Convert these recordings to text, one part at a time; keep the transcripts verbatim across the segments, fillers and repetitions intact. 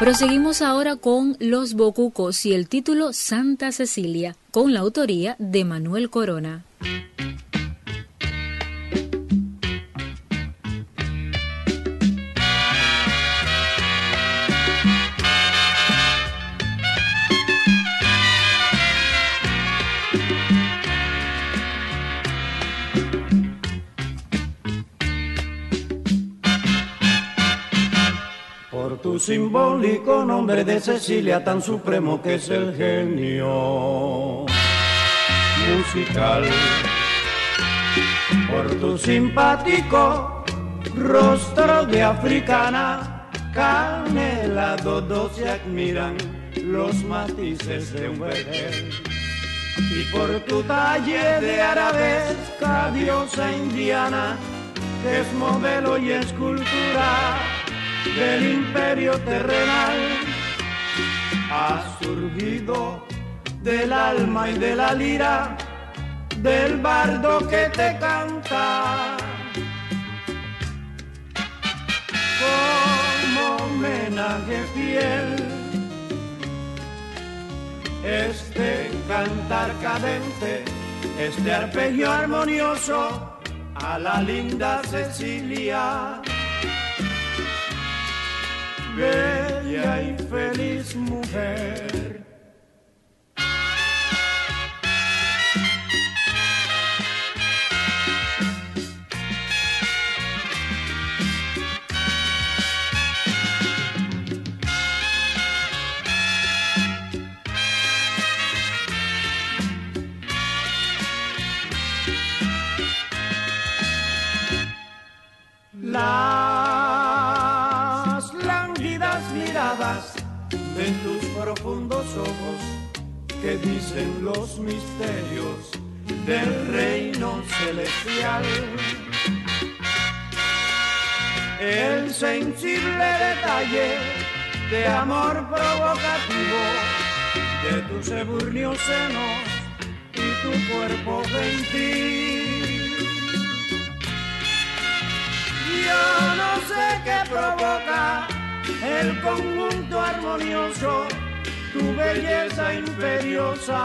Proseguimos ahora con Los Bocucos y el título Santa Cecilia, con la autoría de Manuel Corona. Tu simbólico nombre de Cecilia, tan supremo que es el genio musical, por tu simpático rostro de africana, canela, dos se admiran los matices de un vergel, y por tu talle de arabesca diosa indiana, que es modelo y escultura del imperio terrenal, ha surgido del alma y de la lira del bardo que te canta, como homenaje fiel, este cantar cadente, este arpegio armonioso a la linda Cecilia, bella y feliz mujer. Las lánguidas miradas de tus profundos ojos que dicen los misterios del reino celestial, el sensible detalle de amor provocativo de tus ebúrneos senos y tu cuerpo gentil. Yo no sé qué provoca el conjunto armonioso, tu belleza imperiosa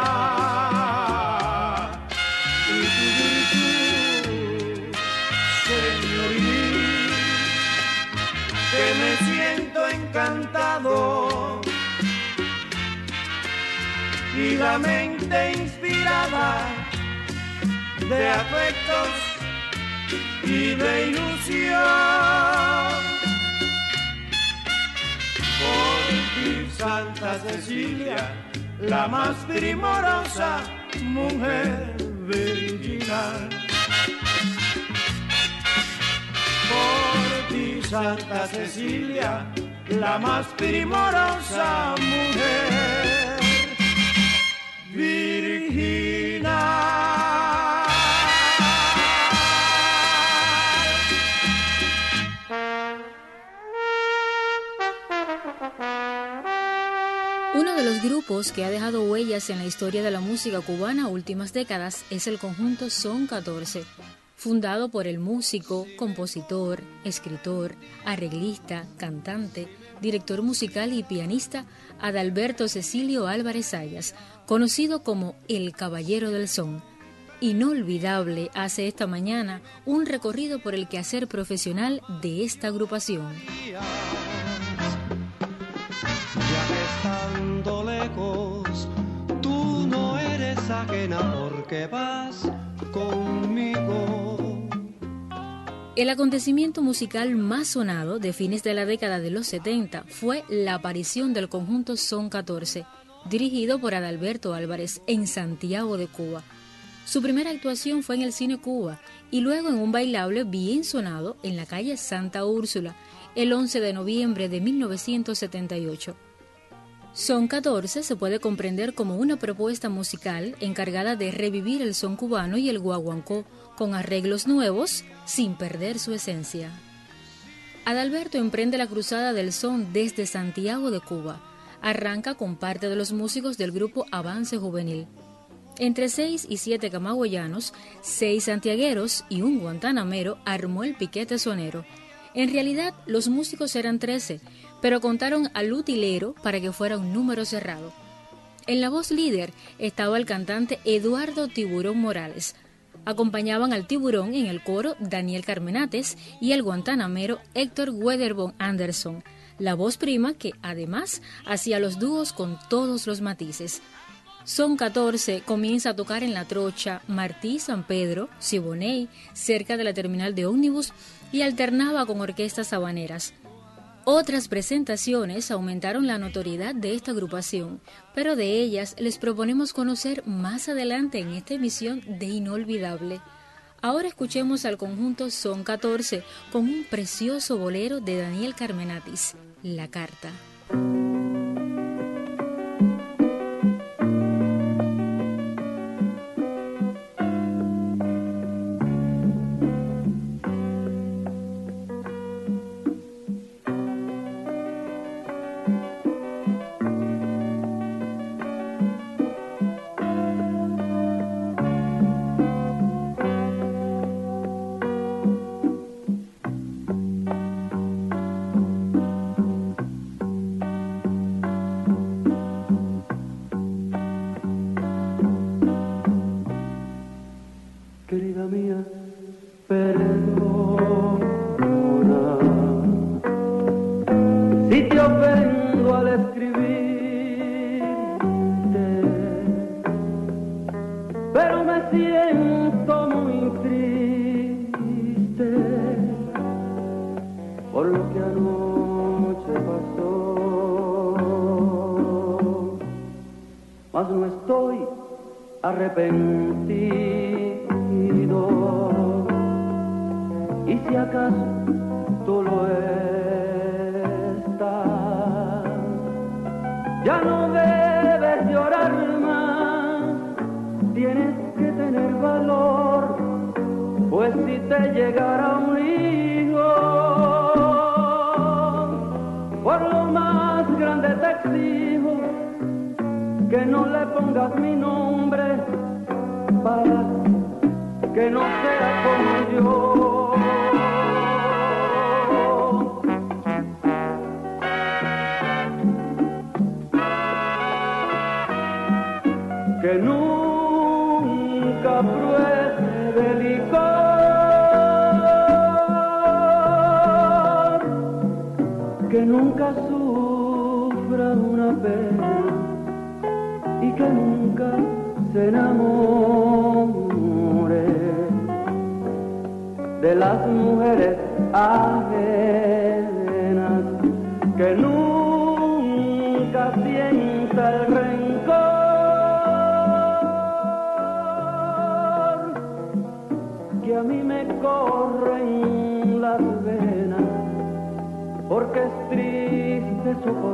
y tu virtud señoril, que me siento encantado y la mente inspirada de afectos y de ilusión. Por ti, Santa Cecilia, la más primorosa mujer virginal. Por ti, Santa Cecilia, la más primorosa mujer virginal. Uno de los grupos que ha dejado huellas en la historia de la música cubana últimas décadas es el conjunto Son catorce, fundado por el músico, compositor, escritor, arreglista, cantante, director musical y pianista Adalberto Cecilio Álvarez Sayas, conocido como el Caballero del Son. Inolvidable hace esta mañana un recorrido por el quehacer profesional de esta agrupación. Ya que estando lejos, tú no eres ajena porque vas conmigo. El acontecimiento musical más sonado de fines de la década de los setenta fue la aparición del conjunto Son catorce, dirigido por Adalberto Álvarez en Santiago de Cuba. Su primera actuación fue en el Cine Cuba y luego en un bailable bien sonado en la calle Santa Úrsula, el once de noviembre de mil novecientos setenta y ocho. Son catorce se puede comprender como una propuesta musical encargada de revivir el son cubano y el guaguancó con arreglos nuevos sin perder su esencia. Adalberto emprende la cruzada del son desde Santiago de Cuba. Arranca con parte de los músicos del grupo Avance Juvenil. Entre seis y siete camagüeyanos, seis santiagueros y un guantanamero armó el piquete sonero. En realidad, los músicos eran trece, pero contaron al utilero para que fuera un número cerrado. En la voz líder estaba el cantante Eduardo Tiburón Morales. Acompañaban al Tiburón en el coro Daniel Carmenates y el guantanamero Héctor Wedderburn Anderson, la voz prima que además hacía los dúos con todos los matices. Son catorce comienza a tocar en La Trocha, Martí, San Pedro, Siboney, cerca de la terminal de ómnibus, y alternaba con orquestas habaneras. Otras presentaciones aumentaron la notoriedad de esta agrupación, pero de ellas les proponemos conocer más adelante en esta emisión de Inolvidable. Ahora escuchemos al conjunto Son catorce con un precioso bolero de Daniel Carmenatis, La Carta. Querida mía, perdona si te ofendo al escribirte, pero me siento muy triste por lo que anoche pasó, mas no estoy arrepentido. Y si acaso tú lo estás, ya no debes llorar más, tienes que tener valor, pues si te llegara un hijo, por lo más grande te exijo que no le pongas mi nombre para que no sea como yo. Que nunca pruebe licor, que nunca sufra una pena y que nunca se enamore de las mujeres ajenas, que nunca sienta el rencor, que a mí me corren las venas, porque es triste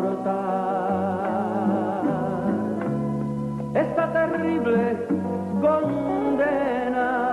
soportar esta terrible condena.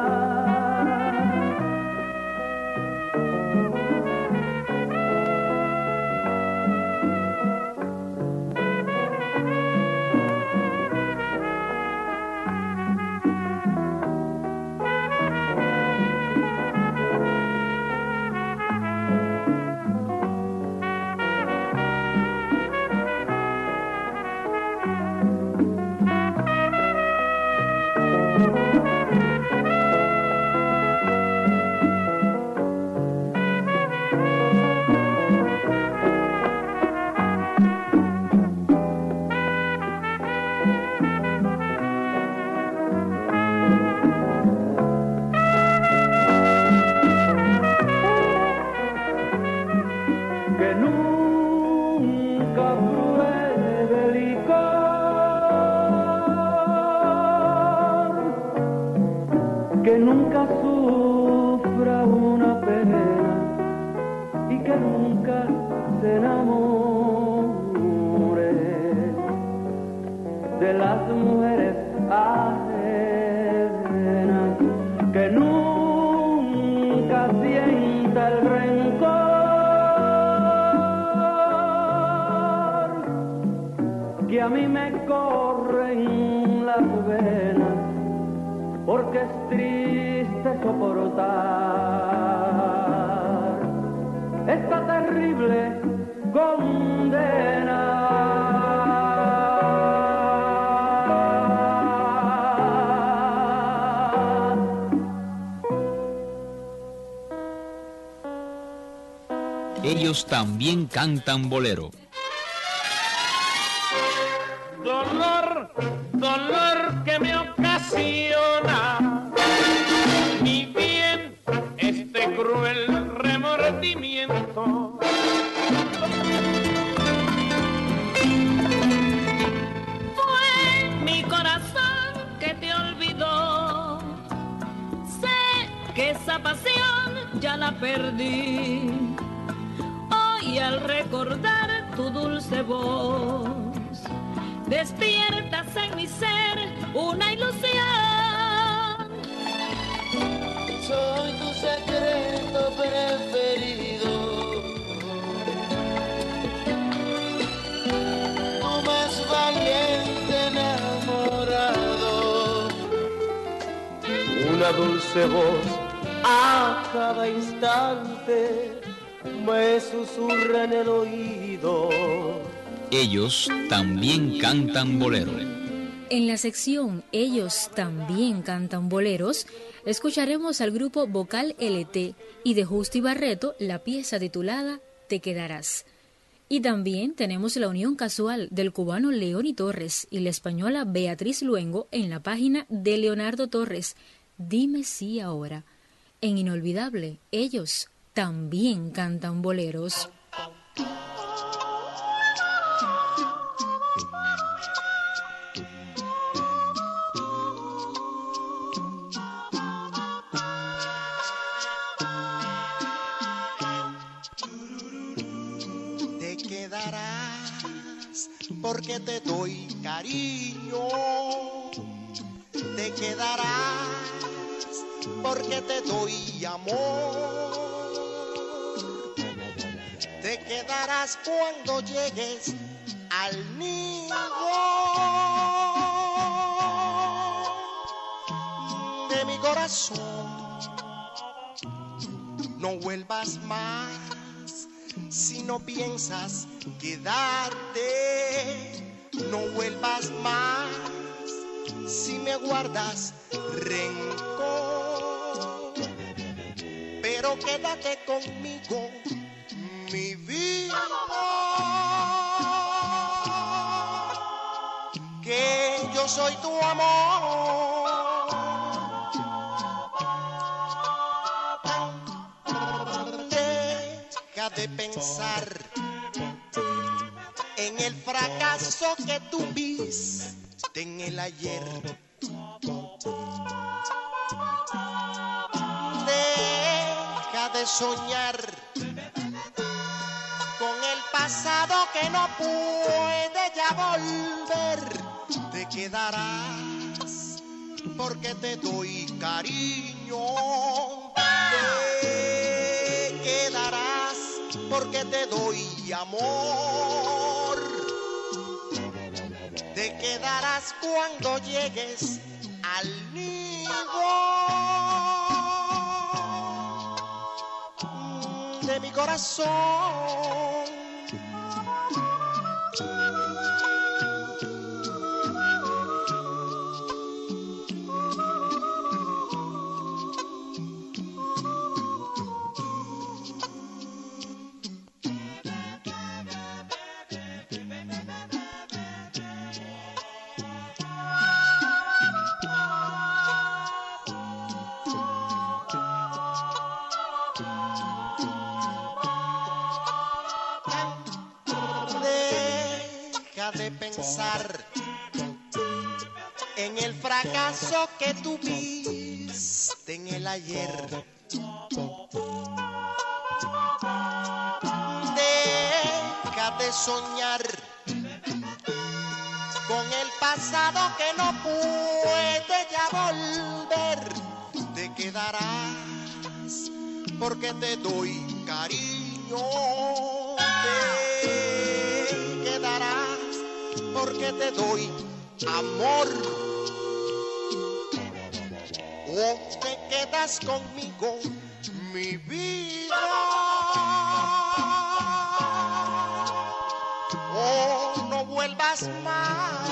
Que nunca sufra una pena y que nunca se enamore de las mujeres ajenas, que nunca sienta el rencor, que a mí me corren las venas, porque es triste soportar esta terrible condena. Ellos también cantan bolero. Dolor, dolor que me ocasiona mi bien este cruel remordimiento. Fue mi corazón que te olvidó. Sé que esa pasión ya la perdí. Y al recordar tu dulce voz, despiertas en mi ser una ilusión. Soy tu secreto preferido, tu más valiente enamorado. Una dulce voz a cada instante me susurra en el oído. Ellos también cantan bolero. En la sección Ellos también cantan boleros, escucharemos al grupo Vocal L T y de Justi Barreto la pieza titulada Te Quedarás. Y también tenemos la unión casual del cubano Leoni Torres y la española Beatriz Luengo en la página de Leonardo Torres, Dime sí ahora. En Inolvidable, Ellos también cantan boleros. Te quedarás porque te doy cariño. Te quedarás porque te doy amor. Te quedarás cuando llegues al nido de mi corazón. No vuelvas más si no piensas quedarte. No vuelvas más si me guardas rencor. Pero quédate conmigo, mi vida, que yo soy tu amor. Deja de pensar en el fracaso que tuviste en el ayer. Deja de soñar con el pasado que no puede ya volver. Te quedarás porque te doy cariño. Te quedarás porque te doy amor. Te quedarás cuando llegues al nido de mi corazón. De pensar en el fracaso que tuviste en el ayer. Deja de soñar con el pasado que no puede ya volver. Te quedarás porque te doy cariño. Te quedarás porque te doy amor. O te quedas conmigo, mi vida, serás más.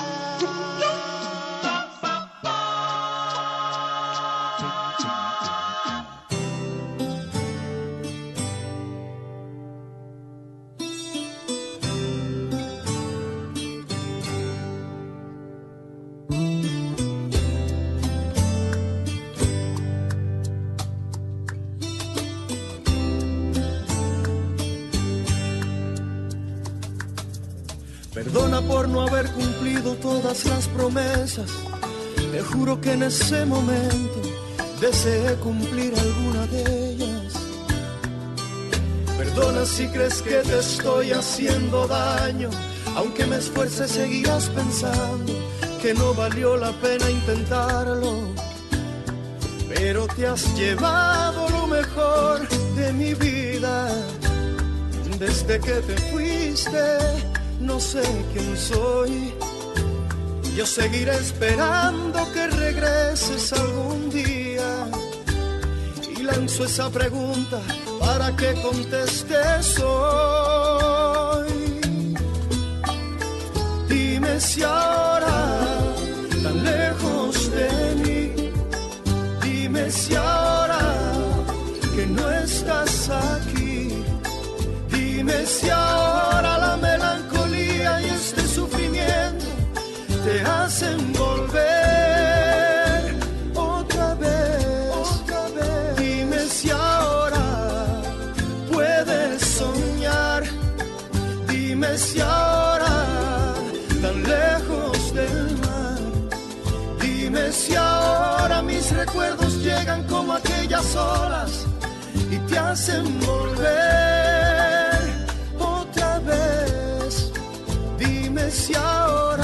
Perdona por no haber cumplido todas las promesas. Te juro que en ese momento deseé cumplir alguna de ellas. Perdona si crees que te estoy haciendo daño. Aunque me esfuerce seguirás pensando que no valió la pena intentarlo. Pero te has llevado lo mejor de mi vida. Desde que te fuiste no sé quién soy. Yo seguiré esperando que regreses algún día. Y lanzo esa pregunta para que contestes hoy. Dime si ahora, tan lejos de mí, dime si ahora que no estás aquí, dime si ahora la melancolía y este sufrimiento te hacen volver otra vez, otra vez. Dime si ahora puedes soñar, dime si ahora, tan lejos del mar, dime si ahora mis recuerdos llegan como aquellas olas y te hacen volver otra vez. Dime si ahora.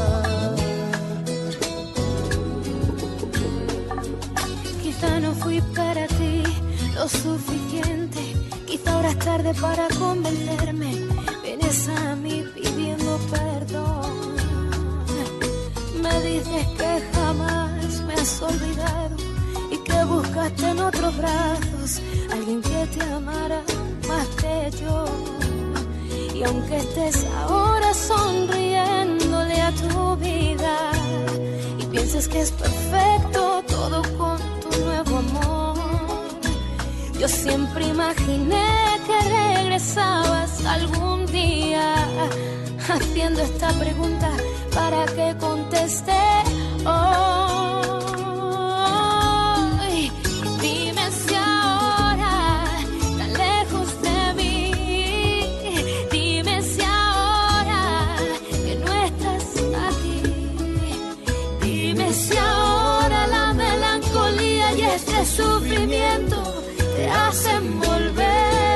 Quizá no fui para ti lo suficiente, quizá ahora es tarde para convencerme. Vienes a mí pidiendo perdón, me dices que jamás me has olvidado y que buscaste en otros brazos alguien que te amara más que yo. Y aunque estés ahora sonriéndole a tu vida y pienses que es perfecto todo con tu nuevo amor, yo siempre imaginé que regresabas algún día haciendo esta pregunta para que conteste hoy. Dime si ahora, tan lejos de mí, dime si ahora que no estás aquí, dime si ahora la melancolía y este sufrimiento te hacen volver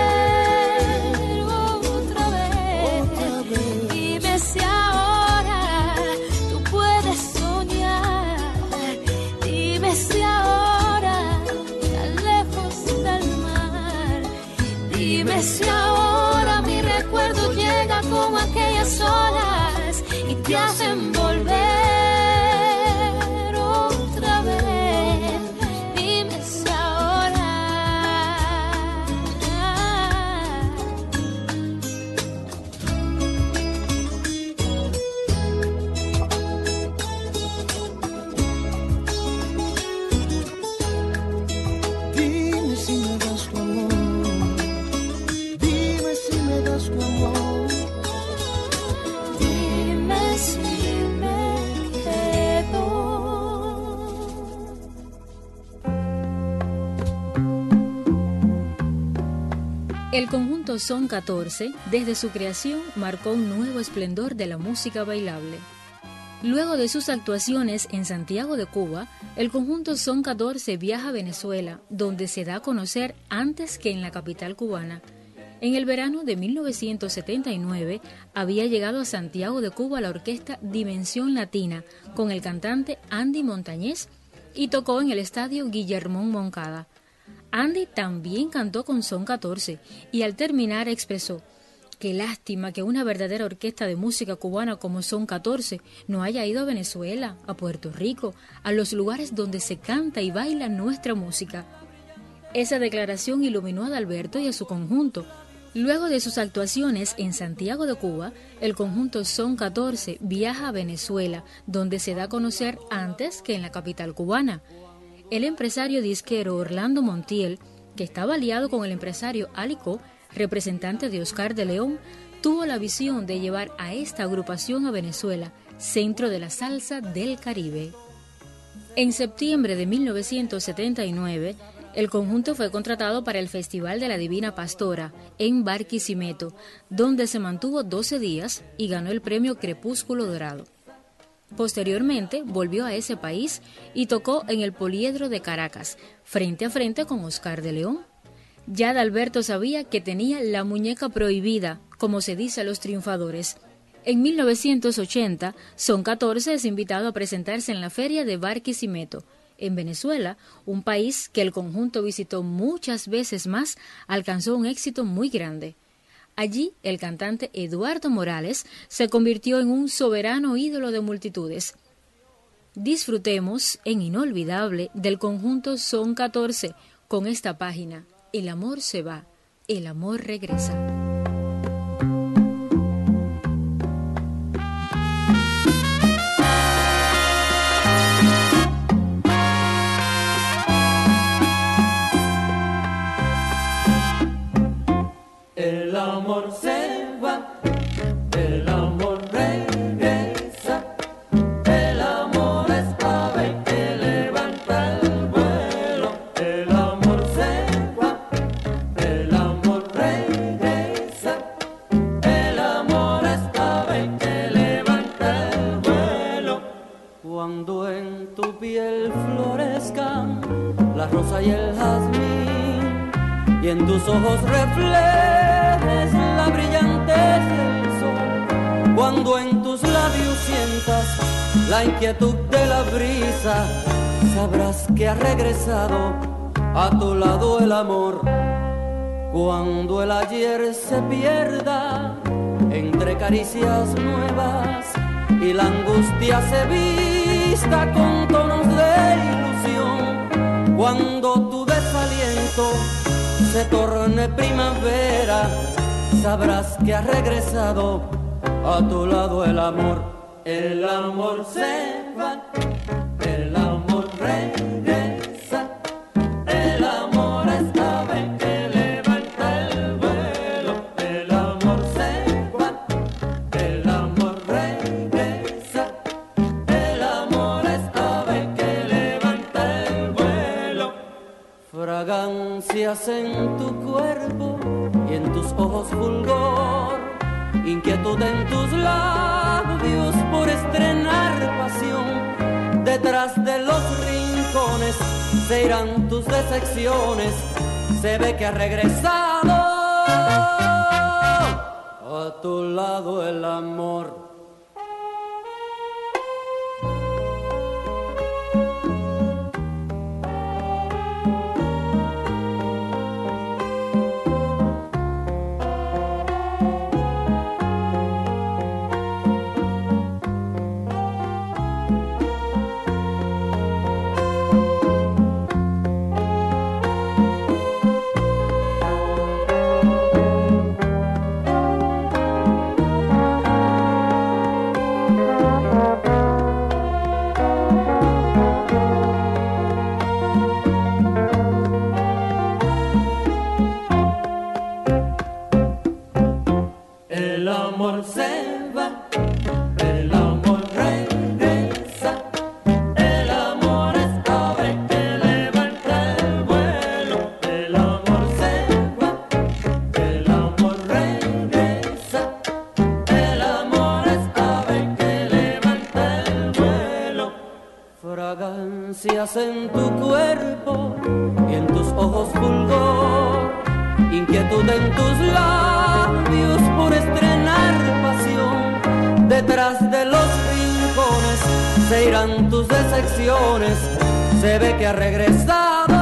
otra vez, otra vez. Dime si ahora tú puedes soñar, dime si ahora tan lejos del mar, dime si ahora mi recuerdo llega como aquellas olas y te hacen volver otra vez. Dime si ahora. Dime si me das tu amor, dime si me das tu amor, Dime si me quedo. El conjunto Son catorce, desde su creación, marcó un nuevo esplendor de la música bailable. Luego de sus actuaciones en Santiago de Cuba, el conjunto Son catorce viaja a Venezuela, donde se da a conocer antes que en la capital cubana. En el verano de mil novecientos setenta y nueve había llegado a Santiago de Cuba la orquesta Dimensión Latina con el cantante Andy Montañez y tocó en el estadio Guillermón Moncada. Andy también cantó con Son catorce y al terminar expresó: qué lástima que una verdadera orquesta de música cubana como Son catorce no haya ido a Venezuela, a Puerto Rico, a los lugares donde se canta y baila nuestra música. Esa declaración iluminó a Adalberto y a su conjunto, Luego de sus actuaciones en Santiago de Cuba, el conjunto Son catorce viaja a Venezuela, donde se da a conocer antes que en la capital cubana. El empresario disquero Orlando Montiel, que estaba aliado con el empresario Alicó, representante de Oscar de León, tuvo la visión de llevar a esta agrupación a Venezuela, centro de la salsa del Caribe. En septiembre de mil novecientos setenta y nueve, el conjunto fue contratado para el Festival de la Divina Pastora en Barquisimeto, donde se mantuvo doce días y ganó el premio Crepúsculo Dorado. Posteriormente volvió a ese país y tocó en el Poliedro de Caracas, frente a frente con Oscar de León. Ya D'Alberto sabía que tenía la muñeca prohibida, como se dice a los triunfadores. En mil novecientos ochenta, Son catorce es invitado a presentarse en la Feria de Barquisimeto, en Venezuela, un país que el conjunto visitó muchas veces más, alcanzó un éxito muy grande. Allí, el cantante Eduardo Morales se convirtió en un soberano ídolo de multitudes. Disfrutemos en Inolvidable del conjunto Son catorce con esta página: El amor se va, el amor regresa. El amor se va, el amor regresa, el amor es ave que levanta el vuelo. El amor se va, el amor regresa, el amor es ave que levanta el vuelo. Cuando en tu piel florezcan la rosa y el jazmín, y en tus ojos reflejes la brillantez del sol, cuando en tus labios sientas la inquietud de la brisa, sabrás que ha regresado a tu lado el amor. Cuando el ayer se pierda entre caricias nuevas y la angustia se vista con tonos de ilusión, cuando tu desaliento se torne primavera, sabrás que ha regresado a tu lado el amor. El amor se va, el amor regresa, el amor es ave que levanta el vuelo. El amor se va, el amor regresa, el amor es ave que levanta el vuelo. Fragancias en tu cuerpo y en tus ojos fulgor, inquietud en tus labios por estrenar pasión. Detrás de los rincones se irán tus decepciones, se ve que ha regresado a tu lado el amor. En tu cuerpo y en tus ojos fulgor, inquietud en tus labios por estrenar pasión. Detrás de los rincones se irán tus decepciones, se ve que ha regresado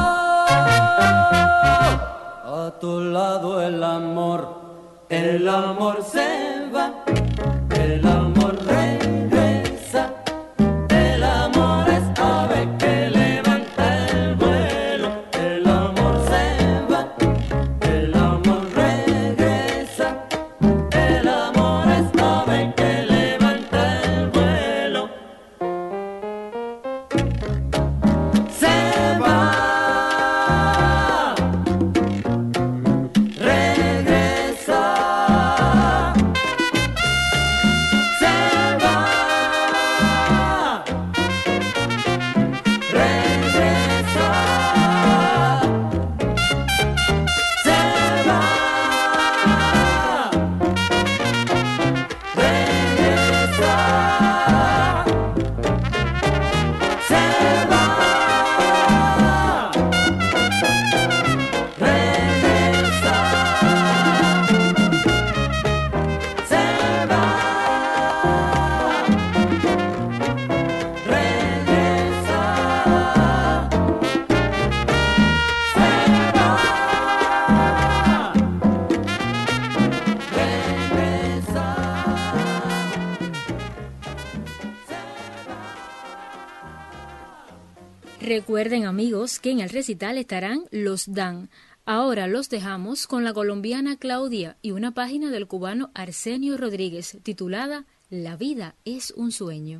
a tu lado el amor. El amor se va, el amor regresa, el amor es ave que regresa. se va. Recuerden, amigos, que en el recital estarán Los Dan. Ahora los dejamos con la colombiana Claudia y una página del cubano Arsenio Rodríguez titulada La vida es un sueño.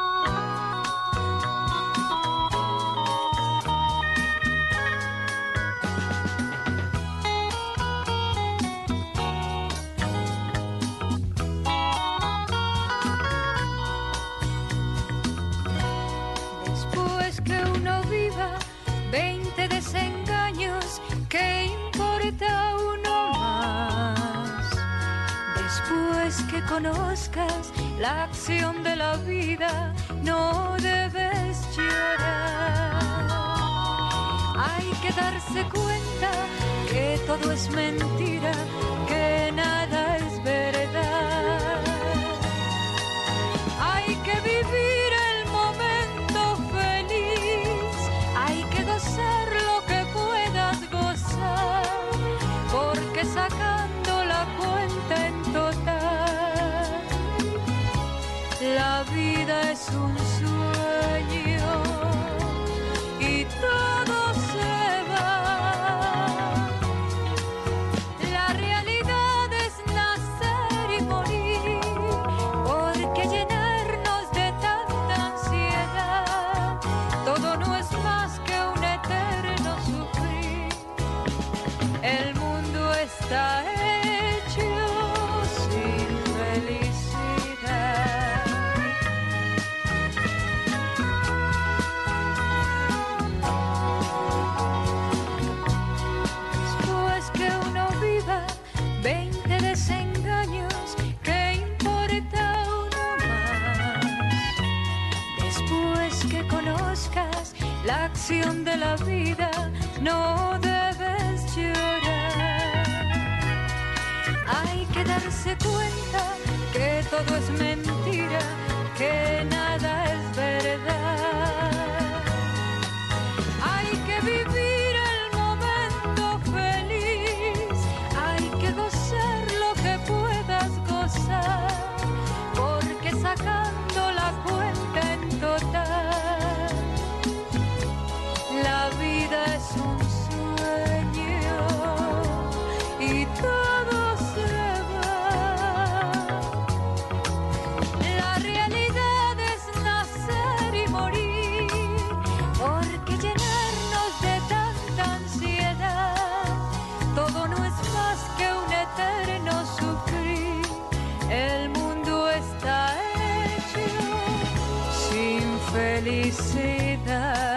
Veinte desengaños, ¿qué importa uno más? Después que conozcas la acción de la vida, no debes llorar. Hay que darse cuenta que todo es mentira, que nada es verdad. Hay que vivir el momento feliz, hay que gozar lo que puedas gozar, porque sacando la cuenta en total, la vida es un sueño y todo se va. La realidad es nacer y morir, porque llenarnos de tanta ansiedad, todo no es más que un eterno sufrir. El mundo está hecho sin felicidad. Después que uno viva veinte desengaños, ¿qué importa uno más? Después que conozcas la acción de la vida, no debes llorar. Hay que darse cuenta que todo es mentira, que nada es verdad. Hay que vivir el momento feliz, hay que gozar lo que puedas gozar, porque sacando la cuenta en total, la vida es un sueño y todo se va. La realidad es nacer y morir, porque llenarnos de tanta ansiedad, todo no es más que un eterno sufrir. El mundo está hecho sin felicidad.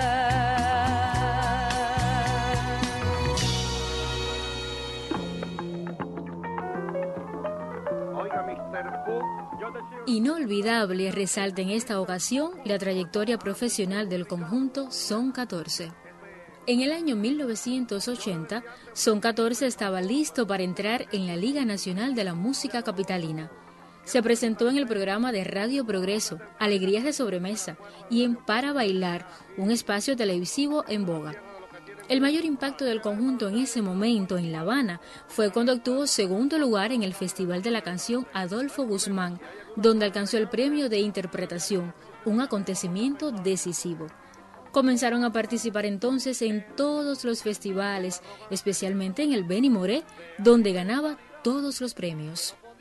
Inolvidable resalta en esta ocasión la trayectoria profesional del conjunto Son catorce. En el año mil novecientos ochenta, Son catorce estaba listo para entrar en la Liga Nacional de la Música Capitalina. Se presentó en el programa de Radio Progreso, Alegrías de Sobremesa, y en Para Bailar, un espacio televisivo en boga. El mayor impacto del conjunto en ese momento en La Habana fue cuando obtuvo segundo lugar en el Festival de la Canción Adolfo Guzmán, donde alcanzó el premio de interpretación, un acontecimiento decisivo. Comenzaron a participar entonces en todos los festivales, especialmente en el Benny Moré, donde ganaba todos los premios.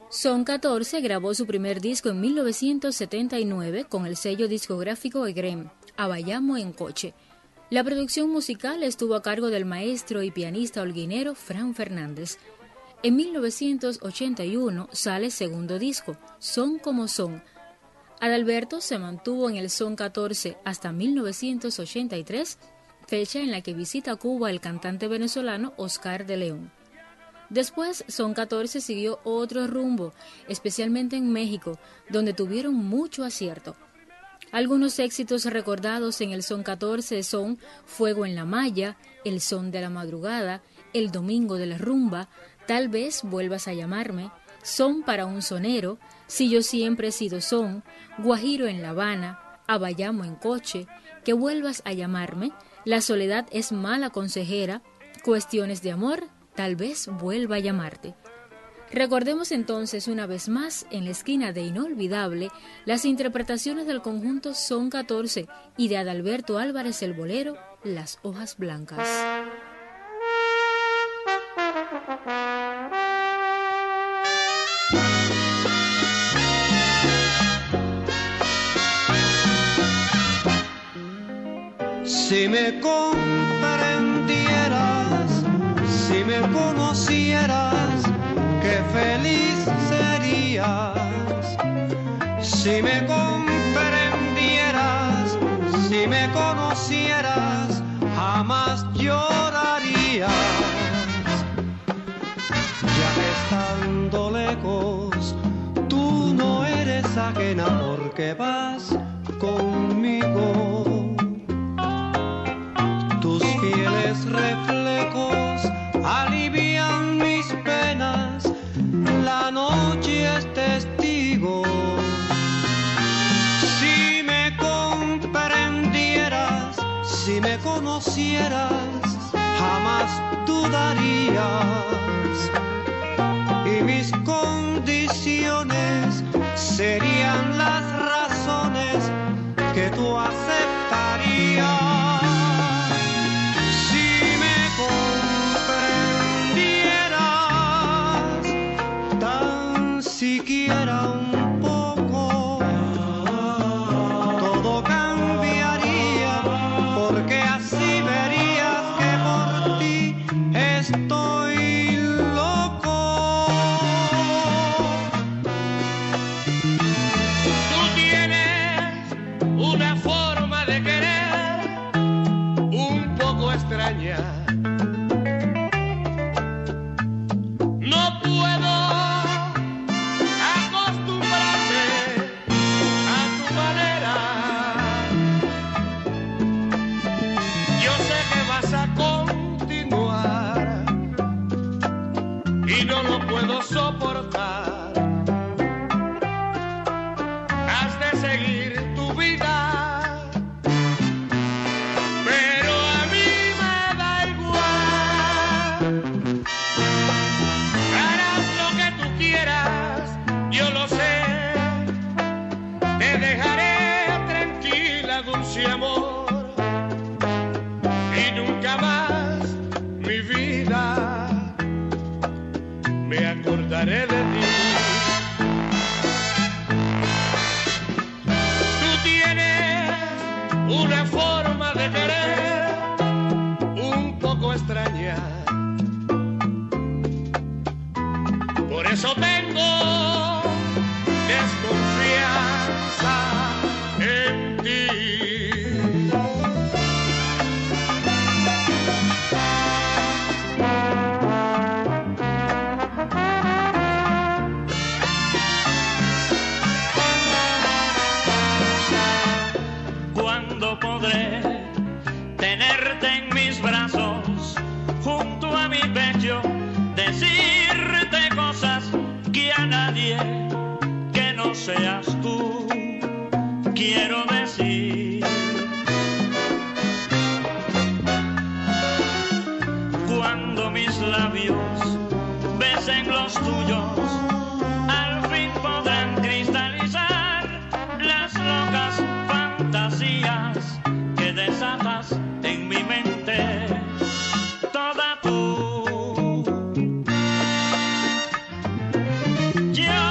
Son catorce grabó su primer disco en mil novecientos setenta y nueve con el sello discográfico Egrem, A Bayamo en Coche. La producción musical estuvo a cargo del maestro y pianista holguinero Fran Fernández. En mil novecientos ochenta y uno sale segundo disco, Son como son. Adalberto se mantuvo en el Son catorce hasta mil novecientos ochenta y tres, fecha en la que visita Cuba el cantante venezolano Oscar de León. Después, Son catorce siguió otro rumbo, especialmente en México, donde tuvieron mucho acierto. Algunos éxitos recordados en el Son catorce son Fuego en la Maya, El Son de la Madrugada, El Domingo de la Rumba, Tal vez vuelvas a llamarme, Son para un sonero, Si yo siempre he sido son, Guajiro en La Habana, A Bayamo en Coche, Que vuelvas a llamarme, La soledad es mala consejera, Cuestiones de amor, Tal vez vuelva a llamarte. Recordemos entonces una vez más, en la esquina de Inolvidable, las interpretaciones del conjunto Son catorce y de Adalberto Álvarez el bolero, Las hojas blancas. Si me comprendieras, si me conocieras, qué feliz serías. Si me comprendieras, si me conocieras, jamás llorarías. Ya que estando lejos, tú no eres ajena porque vas conmigo. Tus fieles reflejos alivian mis penas, la noche es testigo. Si me comprendieras, si me conocieras, jamás dudarías. Y mis condiciones serían las razones que tú aceptarías. Siquiera un poco, todo cambiaría, porque así verías que por ti estoy loco. Tú tienes una forma de querer un poco extraña. No puedo soportar, has de seguir tu vida, pero a mí me da igual. Harás lo que tú quieras, yo lo sé, te dejaré tranquila, dulce amor, y nunca más mi vida me acordaré de ti. Tú tienes una forma de querer un poco extraña. Por eso tengo desconfianza en ti. Podré tenerte en mis brazos, junto a mi pecho, decirte cosas que a nadie que no seas tú quiero decir. Cuando mis labios besen los tuyos, al fin podrán cristalizar las locas fantasías que desatas en mi mente, toda tú. Yo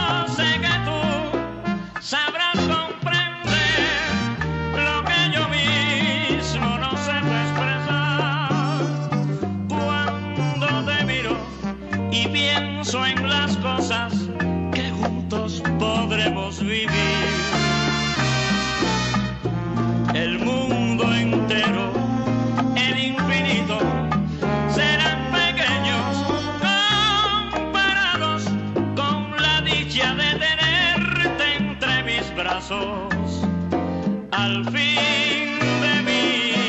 brazos al fin de mí.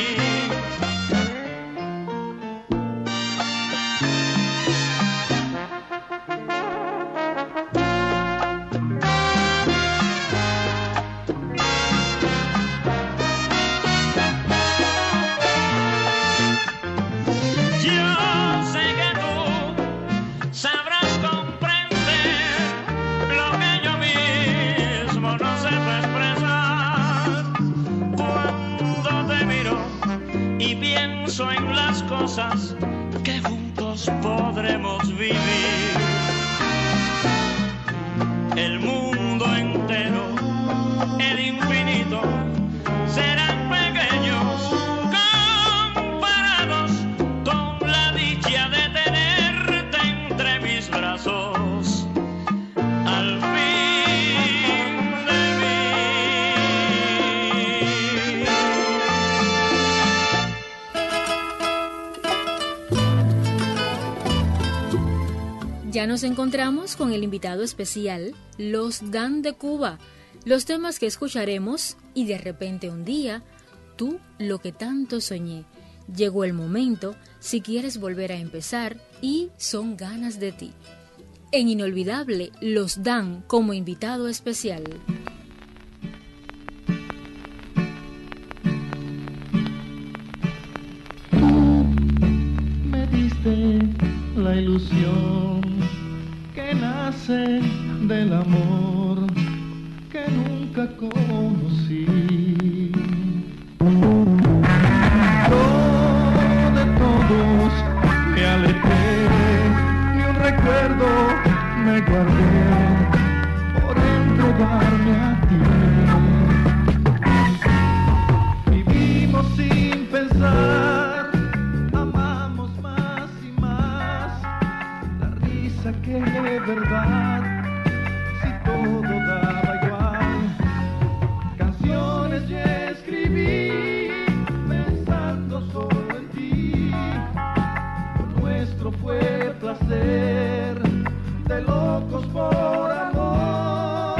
En las cosas que juntos podremos vivir. El mundo entero, el infinito, serán pequeños comparados con la dicha de tenerte entre mis brazos al fin de mí. Ya nos encontramos con el invitado especial, los Dan de Cuba. Los temas que escucharemos, y de repente un día, tú lo que tanto soñé. Llegó el momento, si quieres volver a empezar, y son ganas de ti. En Inolvidable, los Dan como invitado especial. Me diste la ilusión que nace del amor que nunca conocí. Yo de todos me alejé, ni un recuerdo me guardé por entregarme a ti. Vivimos sin pensar, amamos más y más, la risa que es verdad, si todo daba igual. Canciones yo escribí pensando solo en ti, lo nuestro fue placer de locos por amor.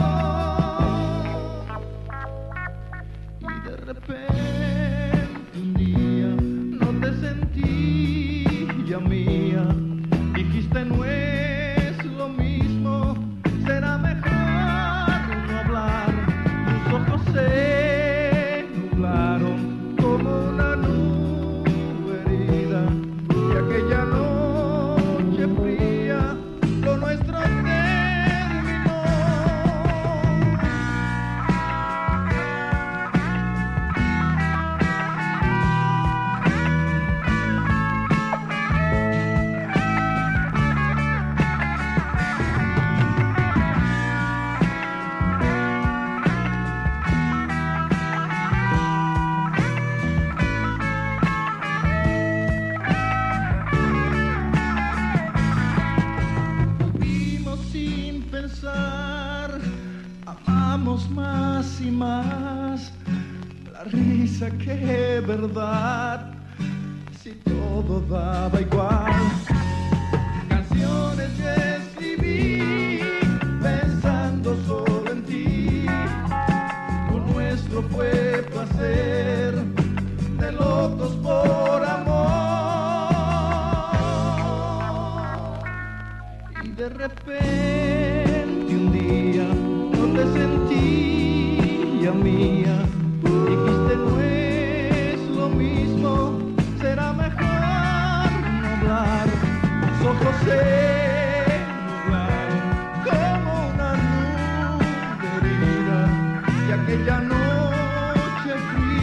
Y de repente un día no te sentí ya mía, dijiste no es lo mismo, será mejor no hablar. Tus ojos se nublaron como una nube herida, y aquella noche fría lo nuestro terminó. Vivimos sin pensar, amamos más y más, la risa que es verdad, si todo daba igual. Canciones yo escribí pensando solo en ti, lo nuestro fue placer de locos por amor. Y de repente un día no te sentí ya mía, dijiste no es lo mismo, será mejor no hablar. Tus ojos se nublaron como una nube herida, y aquella noche fría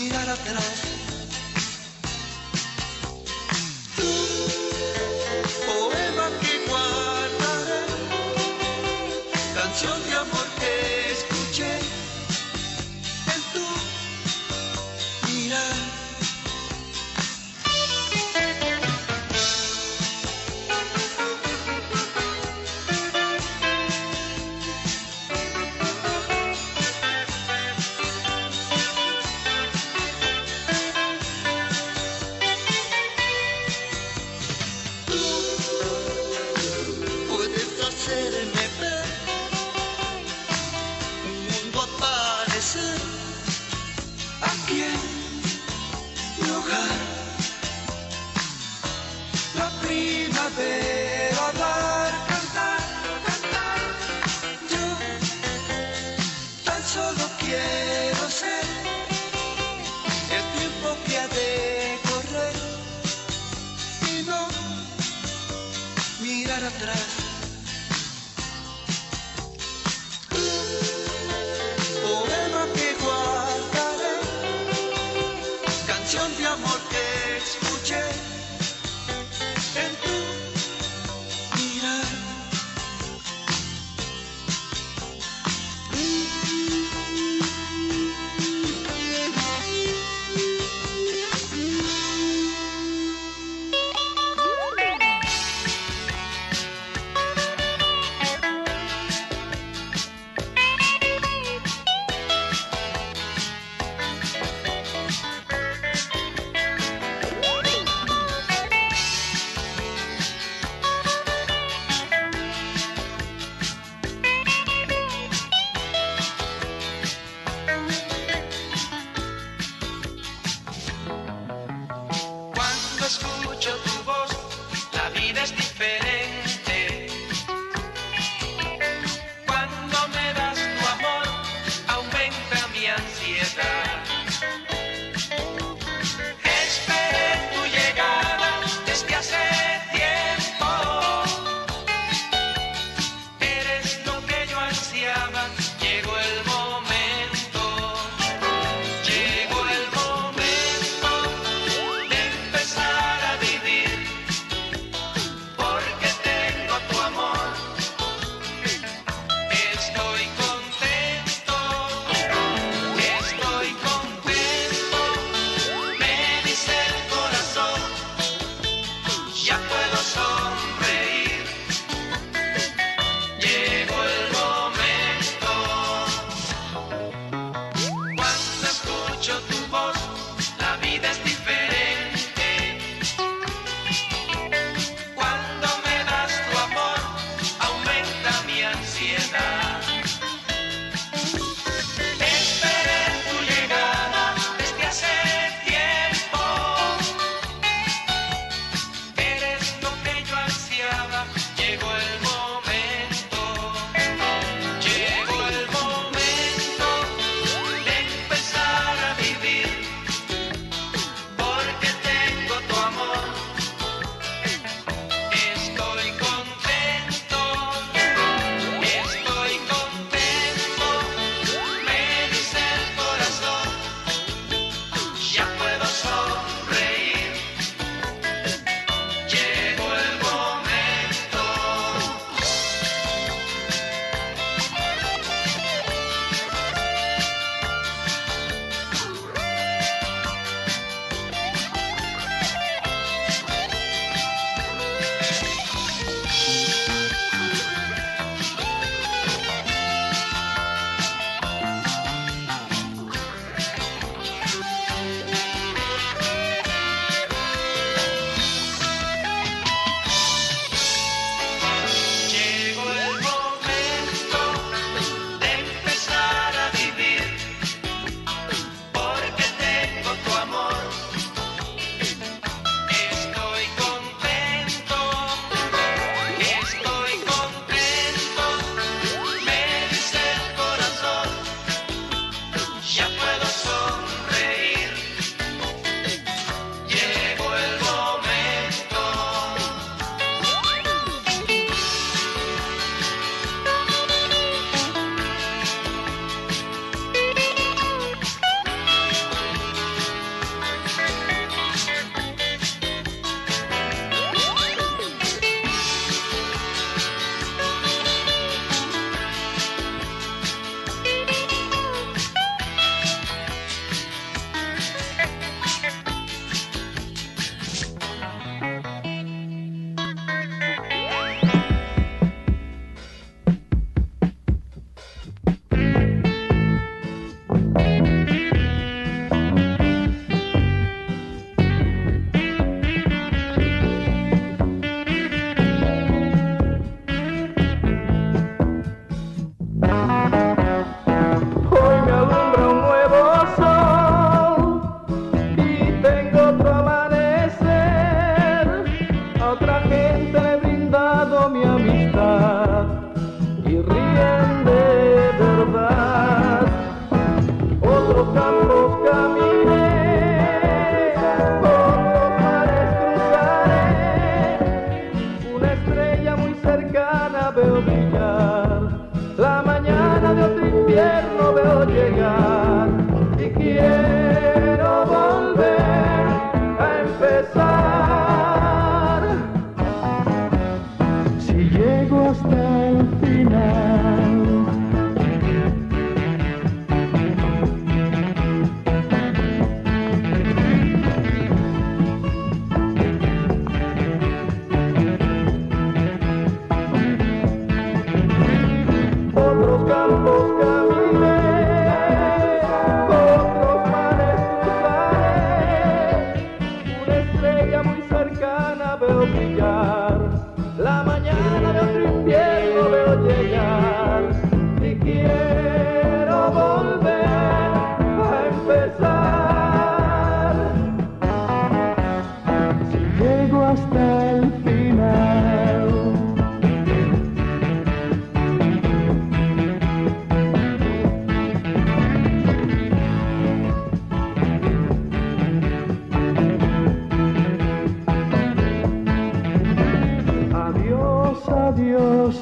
mirar atrás. Tu poema que guardaré, canción de amor que escuché en tu mirar. Pero hablar, cantar, cantar, yo tan solo quiero ser el tiempo que ha de correr y no mirar atrás. Poema que guardaré, canción de amor que escuché en tu mirar. Llegó el momento de empezar a vivir.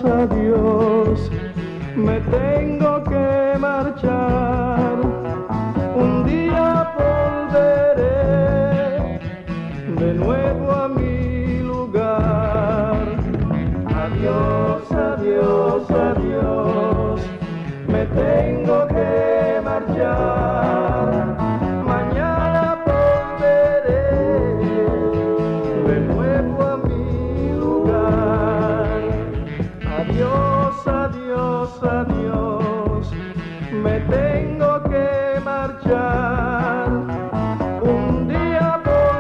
adiós, me tengo que marchar. Un día volveré de nuevo a mi lugar. Adiós, adiós, adiós, me tengo que marchar. Mañana volveré de nuevo a mi lugar. Adiós, adiós, adiós, me tengo que marchar. Un día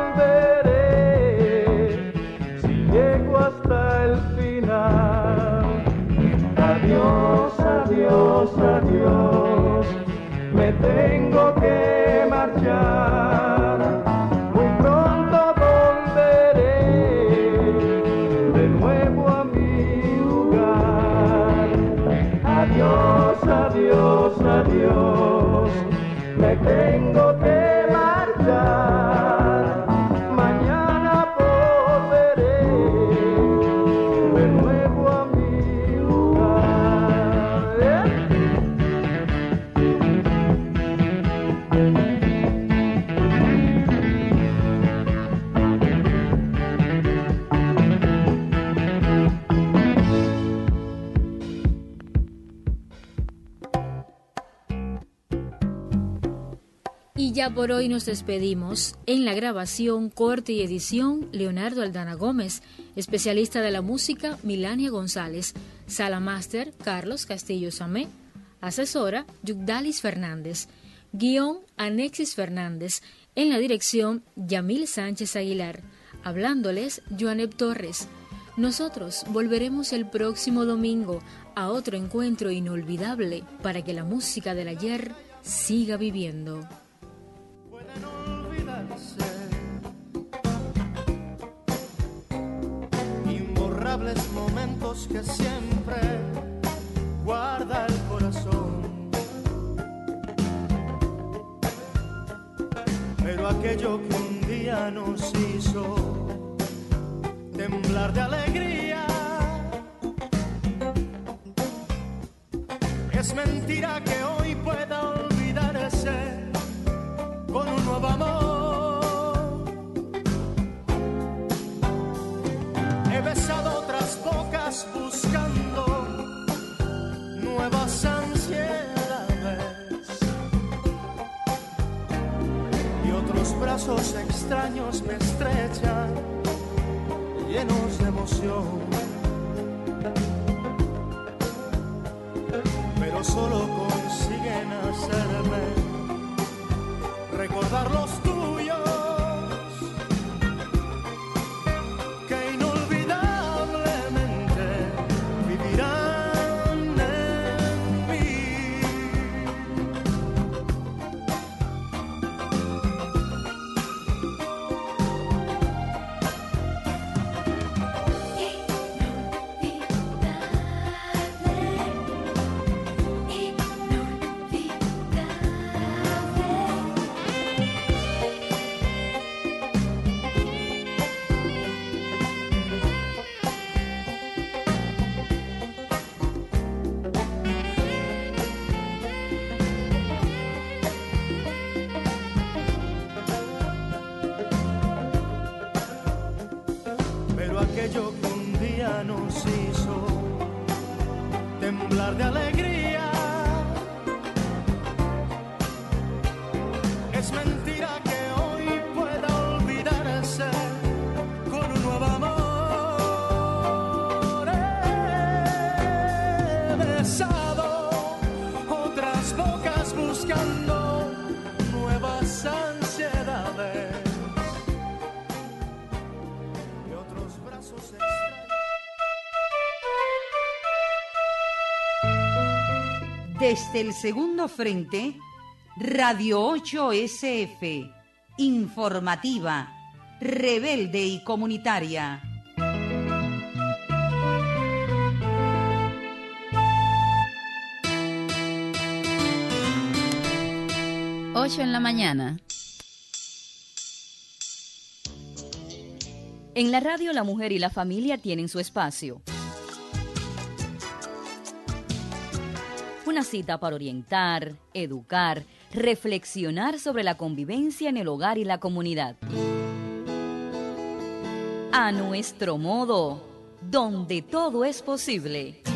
volveré si llego hasta el final. Adiós, adiós, adiós, me tengo que marchar. Muy pronto volveré de nuevo a mi lugar. Adiós, adiós, adiós, me tengo que marchar. Mañana volveré de nuevo a mi lugar. ¿Eh? Y ya por hoy nos despedimos. En la grabación, corte y edición, Leonardo Aldana Gómez. Especialista de la música, Milania González. Sala Máster, Carlos Castillo Samé. Asesora, Yugdalis Fernández. Guión, Anexis Fernández. En la dirección, Yamil Sánchez Aguilar. Hablándoles, Joanep Torres. Nosotros volveremos el próximo domingo a otro encuentro inolvidable para que la música del ayer siga viviendo. Imborrables momentos que siempre guarda el corazón, pero aquello que un día nos hizo temblar de alegría, es mentira que hoy pueda olvidarse con un nuevo amor. He besado otras bocas buscando nuevas ansiedades y otros brazos extraños me estrechan llenos de emoción, pero solo consiguen hacerme recordar los tuyos, que inolvidablemente vivirán en mí. Aquello que un día nos hizo temblar de alegría, es mentira que hoy pueda olvidarse con un nuevo amor. He besado otras bocas buscando nuevas ansiedades. Desde el segundo frente, Radio ocho S F, informativa, rebelde y comunitaria. ocho en la mañana. En la radio la mujer y la familia tienen su espacio. Una cita para orientar, educar, reflexionar sobre la convivencia en el hogar y la comunidad. A nuestro modo, donde todo es posible.